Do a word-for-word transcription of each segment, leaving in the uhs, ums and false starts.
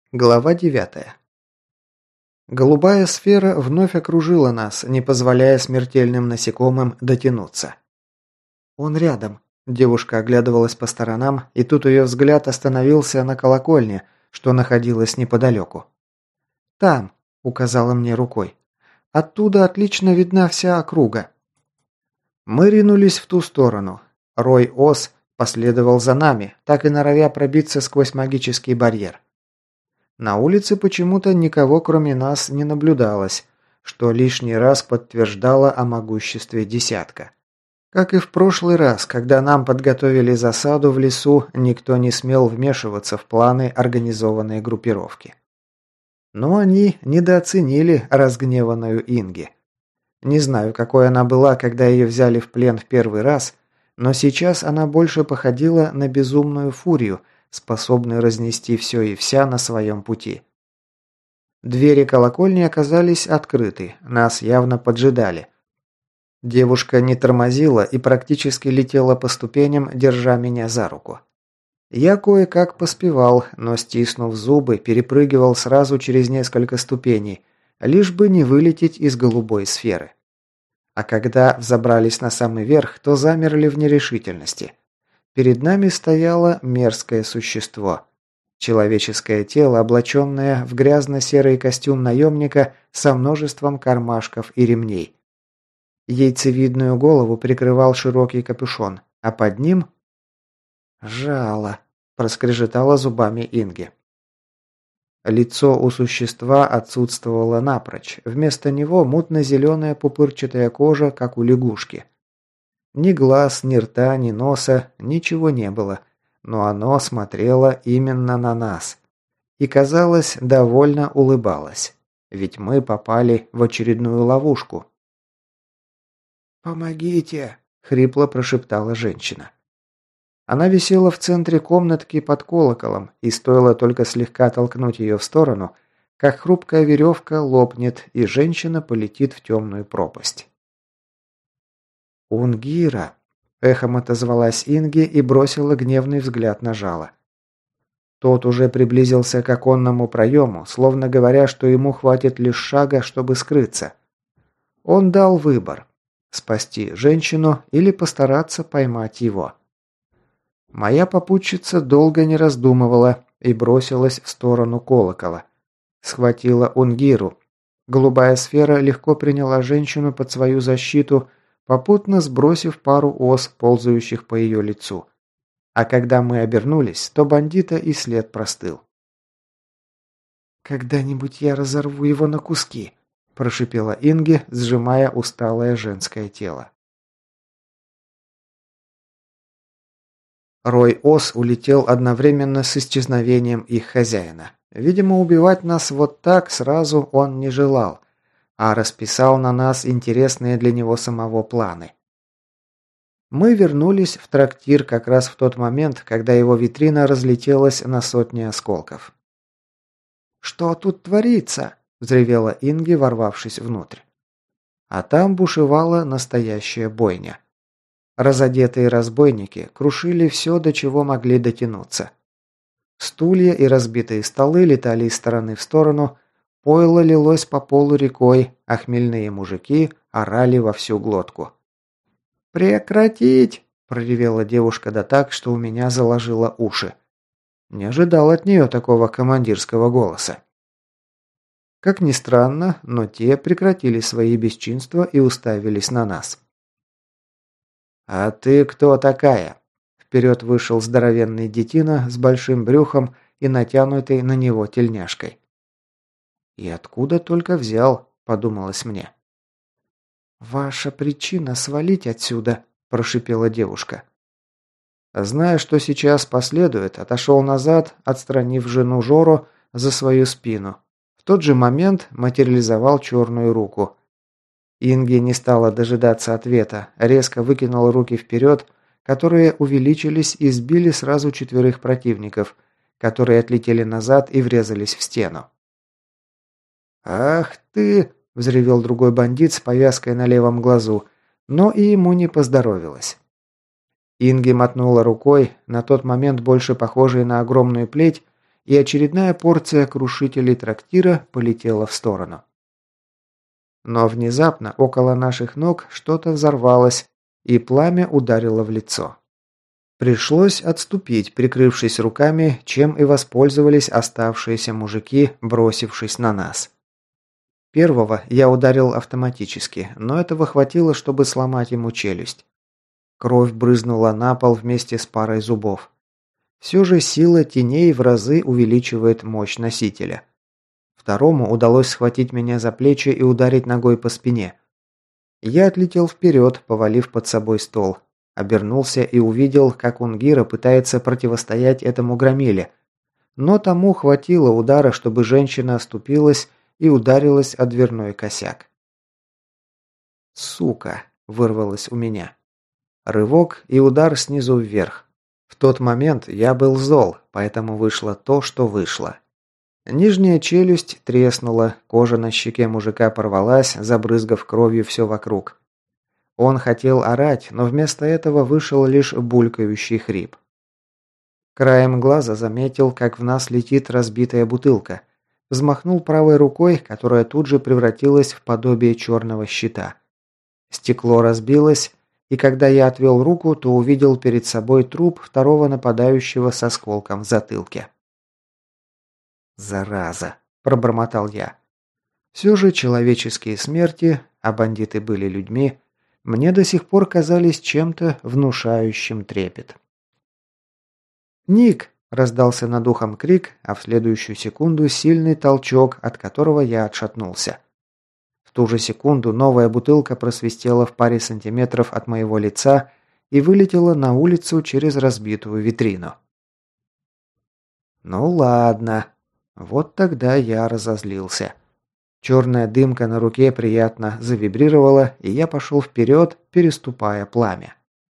Глава девятая. Голубая сфера вновь окружила нас, не позволяя смертельным насекомым дотянуться. «Он рядом», – девушка оглядывалась по сторонам, и тут ее взгляд остановился на колокольне, что находилась неподалеку. «Там», – указала мне рукой. «Оттуда отлично видна вся округа». Мы ринулись в ту сторону. Рой ос последовал за нами, так и норовя пробиться сквозь магический барьер. На улице почему-то никого кроме нас не наблюдалось, что лишний раз подтверждало о могуществе десятка. Как и в прошлый раз, когда нам подготовили засаду в лесу, никто не смел вмешиваться в планы организованной группировки. Но они недооценили разгневанную Инги. Не знаю, какой она была, когда ее взяли в плен в первый раз, но сейчас она больше походила на безумную фурию, способную разнести все и вся на своем пути. Двери колокольни оказались открыты, нас явно поджидали. Девушка не тормозила и практически летела по ступеням, держа меня за руку. Я кое-как поспевал, но, стиснув зубы, перепрыгивал сразу через несколько ступеней, лишь бы не вылететь из голубой сферы. А когда взобрались на самый верх, то замерли в нерешительности. Перед нами стояло мерзкое существо. Человеческое тело, облаченное в грязно-серый костюм наемника со множеством кармашков и ремней. Яйцевидную голову прикрывал широкий капюшон, а под ним... «Жало», – проскрежетала зубами Инги. Лицо у существа отсутствовало напрочь. Вместо него мутно-зеленая пупырчатая кожа, как у лягушки. Ни глаз, ни рта, ни носа, ничего не было, но оно смотрело именно на нас. И, казалось, довольно улыбалось. Ведь мы попали в очередную ловушку. «Помогите!» – хрипло прошептала женщина. Она висела в центре комнатки под колоколом, и стоило только слегка толкнуть ее в сторону, как хрупкая веревка лопнет, и женщина полетит в темную пропасть. «Унгира!» – эхом отозвалась Инги и бросила гневный взгляд на жало. Тот уже приблизился к оконному проему, словно говоря, что ему хватит лишь шага, чтобы скрыться. Он дал выбор – спасти женщину или постараться поймать его. Моя попутчица долго не раздумывала и бросилась в сторону колокола. Схватила Унгиру. Голубая сфера легко приняла женщину под свою защиту, попутно сбросив пару ос, ползающих по ее лицу. А когда мы обернулись, то бандита и след простыл. «Когда-нибудь я разорву его на куски», – прошипела Инги, сжимая усталое женское тело. Рой ос улетел одновременно с исчезновением их хозяина. Видимо, убивать нас вот так сразу он не желал, а расписал на нас интересные для него самого планы. Мы вернулись в трактир как раз в тот момент, когда его витрина разлетелась на сотни осколков. «Что тут творится?» – взревела Инги, ворвавшись внутрь. А там бушевала настоящая бойня. Разодетые разбойники крушили все, до чего могли дотянуться. Стулья и разбитые столы летали из стороны в сторону, пойло лилось по полу рекой, а хмельные мужики орали во всю глотку. «Прекратить!» – проревела девушка да так, что у меня заложило уши. Не ожидал от нее такого командирского голоса. Как ни странно, но те прекратили свои бесчинства и уставились на нас. «А ты кто такая?» Вперед вышел здоровенный детина с большим брюхом и натянутой на него тельняшкой. «И откуда только взял?» – подумалось мне. «Ваша причина свалить отсюда», – прошипела девушка. Зная, что сейчас последует, отошел назад, отстранив жену Жору за свою спину. В тот же момент материализовал черную руку. Инги не стала дожидаться ответа, резко выкинула руки вперед, которые увеличились и сбили сразу четверых противников, которые отлетели назад и врезались в стену. «Ах ты!» – взревел другой бандит с повязкой на левом глазу, но и ему не поздоровилось. Инги мотнула рукой, на тот момент больше похожей на огромную плеть, и очередная порция крушителей трактира полетела в сторону. Но внезапно около наших ног что-то взорвалось, и пламя ударило в лицо. Пришлось отступить, прикрывшись руками, чем и воспользовались оставшиеся мужики, бросившись на нас. Первого я ударил автоматически, но этого хватило, чтобы сломать ему челюсть. Кровь брызнула на пол вместе с парой зубов. Все же сила теней в разы увеличивает мощь носителя. Второму удалось схватить меня за плечи и ударить ногой по спине. Я отлетел вперед, повалив под собой стол. Обернулся и увидел, как Унгира пытается противостоять этому громиле. Но тому хватило удара, чтобы женщина оступилась и ударилась о дверной косяк. «Сука!» – вырвалось у меня. Рывок и удар снизу вверх. В тот момент я был зол, поэтому вышло то, что вышло. Нижняя челюсть треснула, кожа на щеке мужика порвалась, забрызгав кровью все вокруг. Он хотел орать, но вместо этого вышел лишь булькающий хрип. Краем глаза заметил, как в нас летит разбитая бутылка. Взмахнул правой рукой, которая тут же превратилась в подобие черного щита. Стекло разбилось, и когда я отвел руку, то увидел перед собой труп второго нападающего с осколком в затылке. «Зараза!» – пробормотал я. Все же человеческие смерти, а бандиты были людьми, мне до сих пор казались чем-то внушающим трепет. «Ник!» – раздался над ухом крик, а в следующую секунду сильный толчок, от которого я отшатнулся. В ту же секунду новая бутылка просвистела в паре сантиметров от моего лица и вылетела на улицу через разбитую витрину. «Ну ладно». Вот тогда я разозлился. Черная дымка на руке приятно завибрировала, и я пошел вперед, переступая пламя.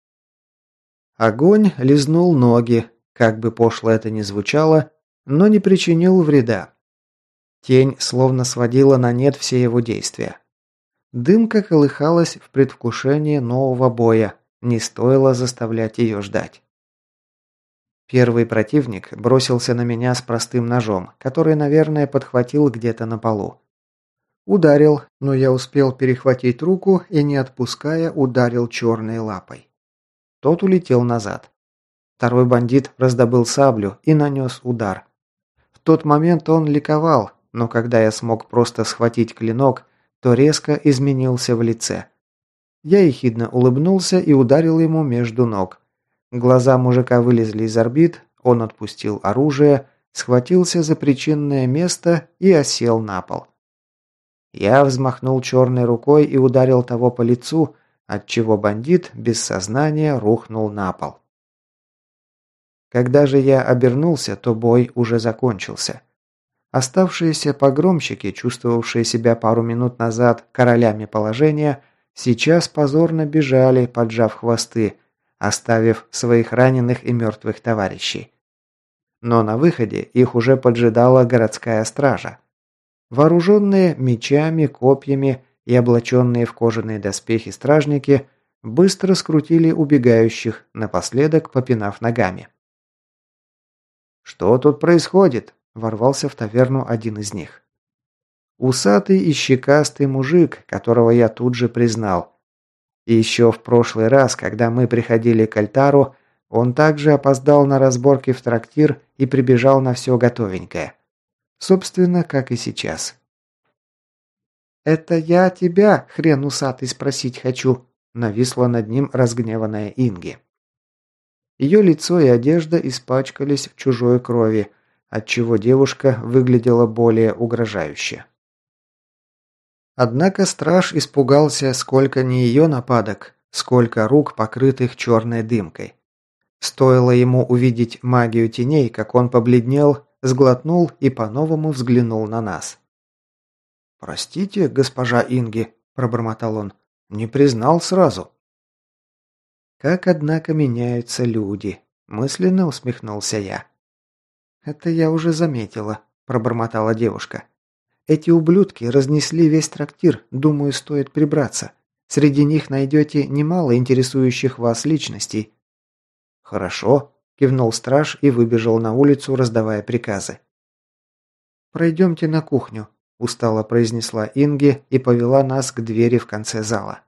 Огонь лизнул ноги, как бы пошло это ни звучало, но не причинил вреда. Тень словно сводила на нет все его действия. Дымка колыхалась в предвкушении нового боя, не стоило заставлять ее ждать. Первый противник бросился на меня с простым ножом, который, наверное, подхватил где-то на полу. Ударил, но я успел перехватить руку и, не отпуская, ударил черной лапой. Тот улетел назад. Второй бандит раздобыл саблю и нанес удар. В тот момент он ликовал, но когда я смог просто схватить клинок, то резко изменился в лице. Я ехидно улыбнулся и ударил ему между ног. Глаза мужика вылезли из орбит, он отпустил оружие, схватился за причинное место и осел на пол. Я взмахнул черной рукой и ударил того по лицу, отчего бандит без сознания рухнул на пол. Когда же я обернулся, то бой уже закончился. Оставшиеся погромщики, чувствовавшие себя пару минут назад королями положения, сейчас позорно бежали, поджав хвосты, оставив своих раненых и мертвых товарищей. Но на выходе их уже поджидала городская стража. Вооруженные мечами, копьями и облаченные в кожаные доспехи стражники быстро скрутили убегающих, напоследок попинав ногами. «Что тут происходит?» – ворвался в таверну один из них. Усатый и щекастый мужик, которого я тут же признал. И еще в прошлый раз, когда мы приходили к альтару, он также опоздал на разборки в трактир и прибежал на все готовенькое. Собственно, как и сейчас. «Это я тебя, хрен усатый, спросить хочу», – нависла над ним разгневанная Инги. Ее лицо и одежда испачкались в чужой крови, отчего девушка выглядела более угрожающе. Однако страж испугался сколько не ее нападок, сколько рук, покрытых черной дымкой. Стоило ему увидеть магию теней, как он побледнел, сглотнул и по-новому взглянул на нас. «Простите, госпожа Инги», – пробормотал он, – «не признал сразу». «Как, однако, меняются люди», – мысленно усмехнулся я. «Это я уже заметила», – пробормотала девушка. «Эти ублюдки разнесли весь трактир, думаю, стоит прибраться. Среди них найдете немало интересующих вас личностей». «Хорошо», – кивнул страж и выбежал на улицу, раздавая приказы. «Пройдемте на кухню», – устало произнесла Инги и повела нас к двери в конце зала.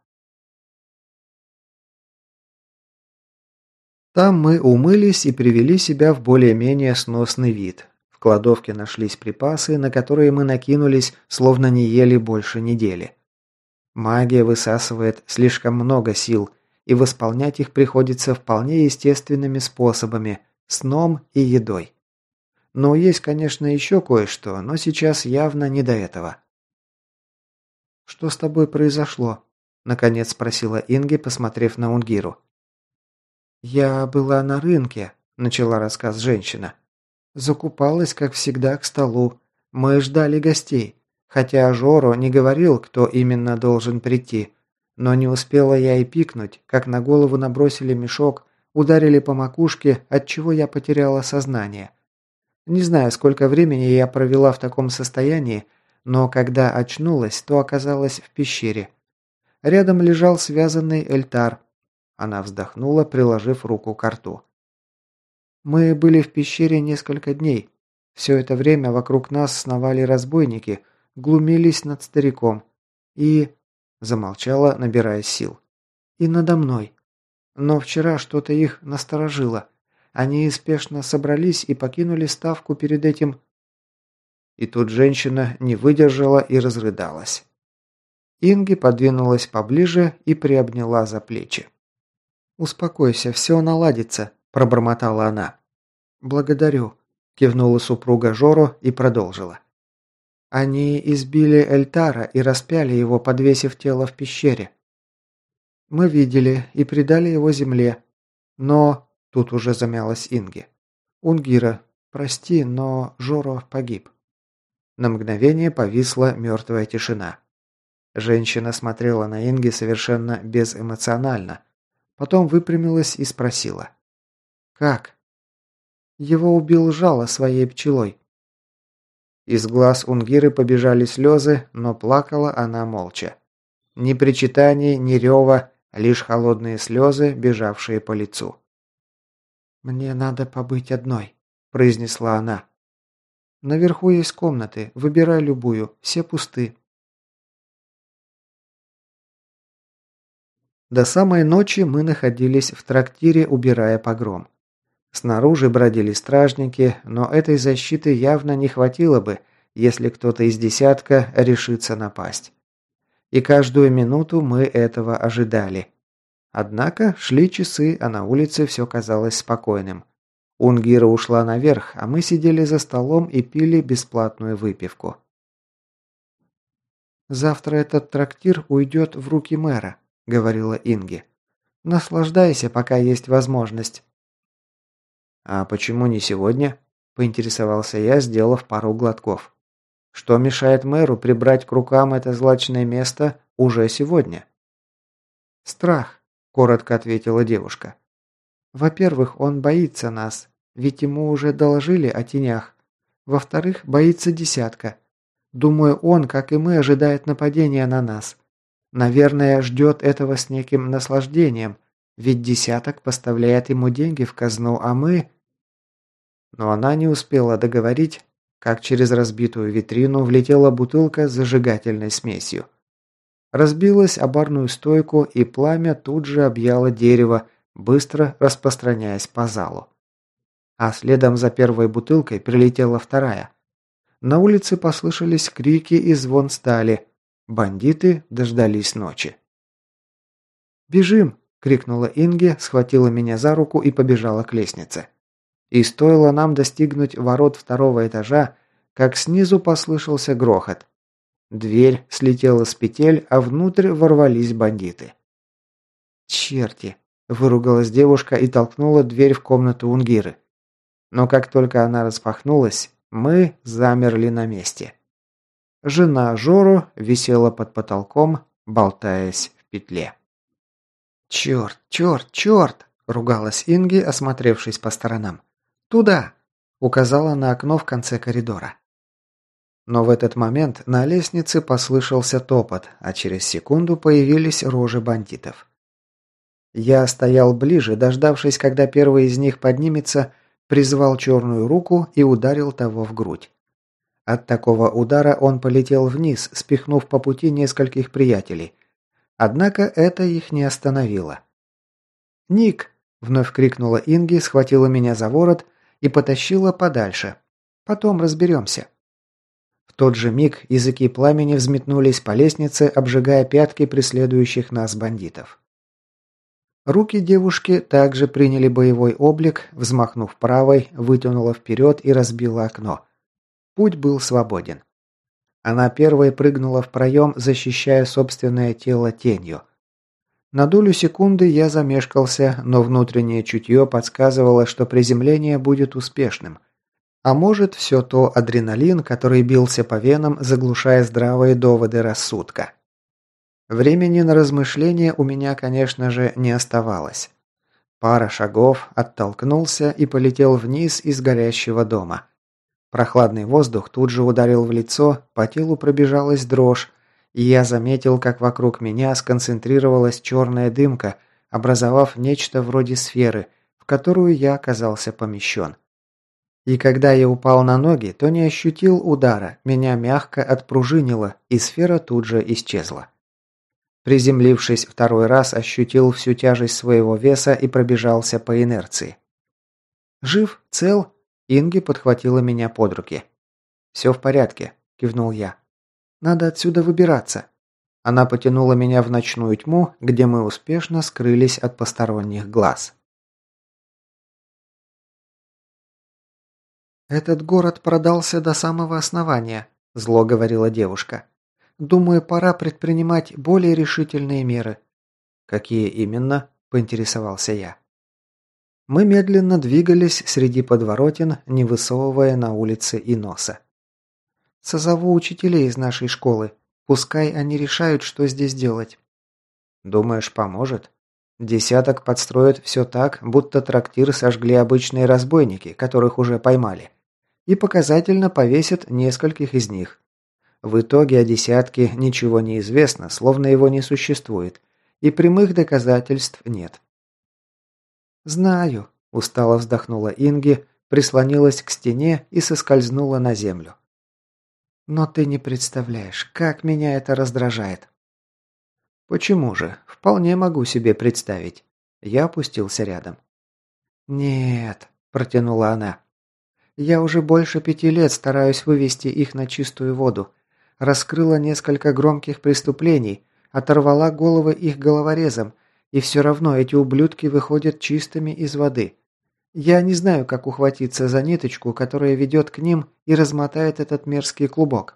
Там мы умылись и привели себя в более-менее сносный вид. В кладовке нашлись припасы, на которые мы накинулись, словно не ели больше недели. Магия высасывает слишком много сил, и восполнять их приходится вполне естественными способами – сном и едой. Но есть, конечно, еще кое-что, но сейчас явно не до этого. «Что с тобой произошло?» – наконец спросила Инги, посмотрев на Унгиру. «Я была на рынке», – начала рассказ женщина. «Закупалась, как всегда, к столу. Мы ждали гостей. Хотя Жоро не говорил, кто именно должен прийти. Но не успела я и пикнуть, как на голову набросили мешок, ударили по макушке, отчего я потеряла сознание. Не знаю, сколько времени я провела в таком состоянии, но когда очнулась, то оказалась в пещере. Рядом лежал связанный Эльтар. Она вздохнула, приложив руку к рту. Мы были в пещере несколько дней. Все это время вокруг нас сновали разбойники, глумились над стариком. И... Замолчала, набирая сил. И надо мной. Но вчера что-то их насторожило. Они спешно собрались и покинули ставку перед этим... И тут женщина не выдержала и разрыдалась. Инги подвинулась поближе и приобняла за плечи. «Успокойся, все наладится», – пробормотала она. «Благодарю», – кивнула супруга Жоро и продолжила. «Они избили Эльтара и распяли его, подвесив тело в пещере. Мы видели и предали его земле. Но...» – тут уже замялась Инги. «Унгира, прости, но Жоро погиб». На мгновение повисла мертвая тишина. Женщина смотрела на Инги совершенно безэмоционально. Потом выпрямилась и спросила. «Как?» «Его убил жало своей пчелой». Из глаз Унгиры побежали слезы, но плакала она молча. Ни причитаний, ни рева, лишь холодные слезы, бежавшие по лицу. «Мне надо побыть одной», – произнесла она. «Наверху есть комнаты, выбирай любую, все пусты». До самой ночи мы находились в трактире, убирая погром. Снаружи бродили стражники, но этой защиты явно не хватило бы, если кто-то из десятка решится напасть. И каждую минуту мы этого ожидали. Однако шли часы, а на улице все казалось спокойным. Унгира ушла наверх, а мы сидели за столом и пили бесплатную выпивку. «Завтра этот трактир уйдет в руки мэра», – говорила Инги. «Наслаждайся, пока есть возможность». «А почему не сегодня?» – поинтересовался я, сделав пару глотков. «Что мешает мэру прибрать к рукам это злачное место уже сегодня?» «Страх», – коротко ответила девушка. «Во-первых, он боится нас, ведь ему уже доложили о тенях. Во-вторых, боится десятка. Думаю, он, как и мы, ожидает нападения на нас. Наверное, ждет этого с неким наслаждением, ведь десяток поставляет ему деньги в казну, а мы...» Но она не успела договорить, как через разбитую витрину влетела бутылка с зажигательной смесью. Разбилась о барную стойку, и пламя тут же объяло дерево, быстро распространяясь по залу. А следом за первой бутылкой прилетела вторая. На улице послышались крики и звон стали. Бандиты дождались ночи. «Бежим!» – крикнула Инге, схватила меня за руку и побежала к лестнице. И стоило нам достигнуть ворот второго этажа, как снизу послышался грохот. Дверь слетела с петель, а внутрь ворвались бандиты. «Черти!» – выругалась девушка и толкнула дверь в комнату Унгиры. Но как только она распахнулась, мы замерли на месте. Жена Жору висела под потолком, болтаясь в петле. «Черт, черт, черт!» – ругалась Инги, осмотревшись по сторонам. «Туда!» – указала на окно в конце коридора. Но в этот момент на лестнице послышался топот, а через секунду появились рожи бандитов. Я стоял ближе, дождавшись, когда первый из них поднимется, призвал черную руку и ударил того в грудь. От такого удара он полетел вниз, спихнув по пути нескольких приятелей. Однако это их не остановило. «Ник!» – вновь крикнула Инги, схватила меня за ворот и потащила подальше. «Потом разберемся». В тот же миг языки пламени взметнулись по лестнице, обжигая пятки преследующих нас бандитов. Руки девушки также приняли боевой облик, взмахнув правой, вытянула вперед и разбила окно. Путь был свободен. Она первой прыгнула в проем, защищая собственное тело тенью. На долю секунды я замешкался, но внутреннее чутье подсказывало, что приземление будет успешным. А может, все то адреналин, который бился по венам, заглушая здравые доводы рассудка. Времени на размышления у меня, конечно же, не оставалось. Пара шагов, оттолкнулся и полетел вниз из горящего дома. Прохладный воздух тут же ударил в лицо, по телу пробежалась дрожь, и я заметил, как вокруг меня сконцентрировалась черная дымка, образовав нечто вроде сферы, в которую я оказался помещен. И когда я упал на ноги, то не ощутил удара, меня мягко отпружинило, и сфера тут же исчезла. Приземлившись второй раз, ощутил всю тяжесть своего веса и пробежался по инерции. «Жив? Цел?» Инги подхватила меня под руки. «Все в порядке», – кивнул я. «Надо отсюда выбираться». Она потянула меня в ночную тьму, где мы успешно скрылись от посторонних глаз. «Этот город продался до самого основания», – зло говорила девушка. «Думаю, пора предпринимать более решительные меры». «Какие именно?» – поинтересовался я. Мы медленно двигались среди подворотен, не высовывая на улице и носа. «Созову учителей из нашей школы. Пускай они решают, что здесь делать». «Думаешь, поможет?» Десяток подстроят все так, будто трактир сожгли обычные разбойники, которых уже поймали. И показательно повесят нескольких из них. В итоге о десятке ничего не известно, словно его не существует, и прямых доказательств нет. «Знаю», – устало вздохнула Инги, прислонилась к стене и соскользнула на землю. «Но ты не представляешь, как меня это раздражает». «Почему же? Вполне могу себе представить». Я опустился рядом. «Нет», – протянула она. «Я уже больше пяти лет стараюсь вывести их на чистую воду. Раскрыла несколько громких преступлений, оторвала головы их головорезам, и все равно эти ублюдки выходят чистыми из воды. Я не знаю, как ухватиться за ниточку, которая ведет к ним и размотает этот мерзкий клубок».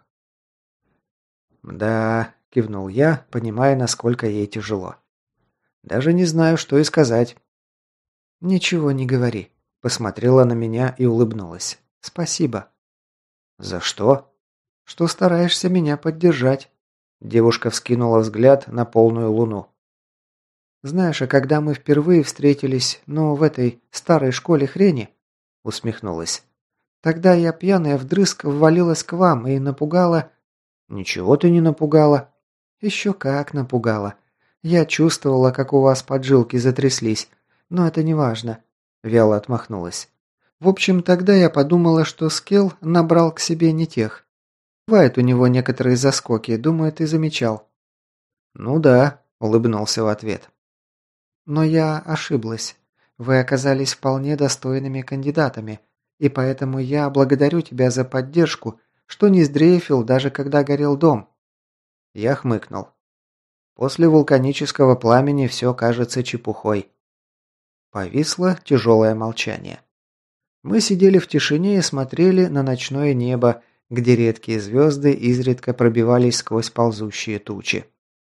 «Да», – кивнул я, понимая, насколько ей тяжело. «Даже не знаю, что и сказать». «Ничего не говори», – посмотрела на меня и улыбнулась. «Спасибо». «За что?» «Что стараешься меня поддержать». Девушка вскинула взгляд на полную луну. «Знаешь, а когда мы впервые встретились, ну, в этой старой школе хрени?» Усмехнулась. «Тогда я пьяная вдрызг ввалилась к вам и напугала...» «Ничего ты не напугала». «Еще как напугала. Я чувствовала, как у вас поджилки затряслись, но это не важно», – вяло отмахнулась. «В общем, тогда я подумала, что Скелл набрал к себе не тех. Бывают у него некоторые заскоки, думаю, ты замечал». «Ну да», – улыбнулся в ответ. «Но я ошиблась. Вы оказались вполне достойными кандидатами, и поэтому я благодарю тебя за поддержку, что не сдрейфил, даже когда горел дом». Я хмыкнул. После вулканического пламени все кажется чепухой. Повисло тяжелое молчание. Мы сидели в тишине и смотрели на ночное небо, где редкие звезды изредка пробивались сквозь ползущие тучи.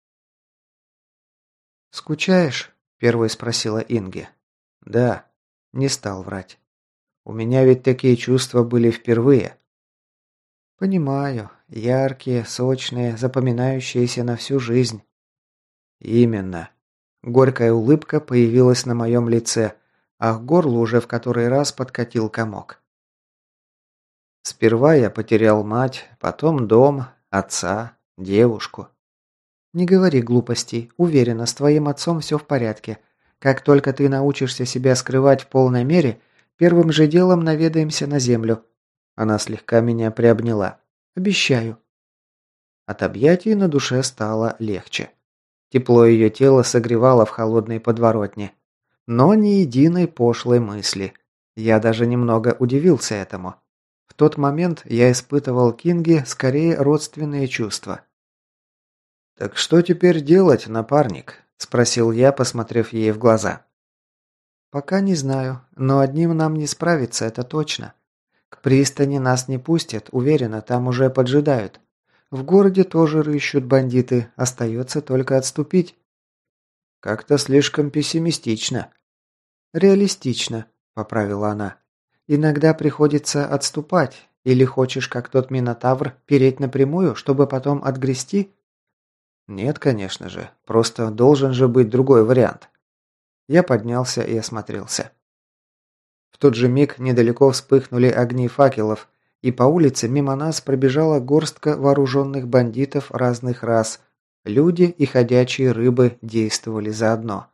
«Скучаешь?» – первой спросила Инги. «Да», – не стал врать. «У меня ведь такие чувства были впервые». «Понимаю. Яркие, сочные, запоминающиеся на всю жизнь». «Именно». Горькая улыбка появилась на моем лице, а к горлу уже в который раз подкатил комок. Сперва я потерял мать, потом дом, отца, девушку. «Не говори глупостей. Уверена, с твоим отцом все в порядке. Как только ты научишься себя скрывать в полной мере, первым же делом наведаемся на землю». Она слегка меня приобняла. «Обещаю». От объятий на душе стало легче. Тепло ее тела согревало в холодной подворотне. Но ни единой пошлой мысли. Я даже немного удивился этому. В тот момент я испытывал к Инге скорее родственные чувства. «Так что теперь делать, напарник?» – спросил я, посмотрев ей в глаза. «Пока не знаю, но одним нам не справиться, это точно. К пристани нас не пустят, уверена, там уже поджидают. В городе тоже рыщут бандиты, остается только отступить». «Как-то слишком пессимистично». «Реалистично», – поправила она. «Иногда приходится отступать. Или хочешь, как тот Минотавр, переть напрямую, чтобы потом отгрести?» «Нет, конечно же. Просто должен же быть другой вариант». Я поднялся и осмотрелся. В тот же миг недалеко вспыхнули огни факелов, и по улице мимо нас пробежала горстка вооруженных бандитов разных рас. Люди и ходячие рыбы действовали заодно.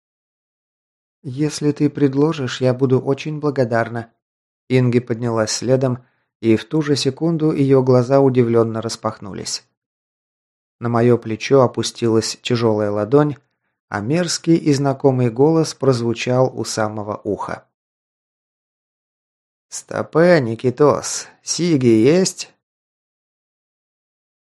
«Если ты предложишь, я буду очень благодарна». Инги поднялась следом, и в ту же секунду ее глаза удивленно распахнулись. На мое плечо опустилась тяжелая ладонь, а мерзкий и знакомый голос прозвучал у самого уха. «Стопэ, Никитос, сиги есть?»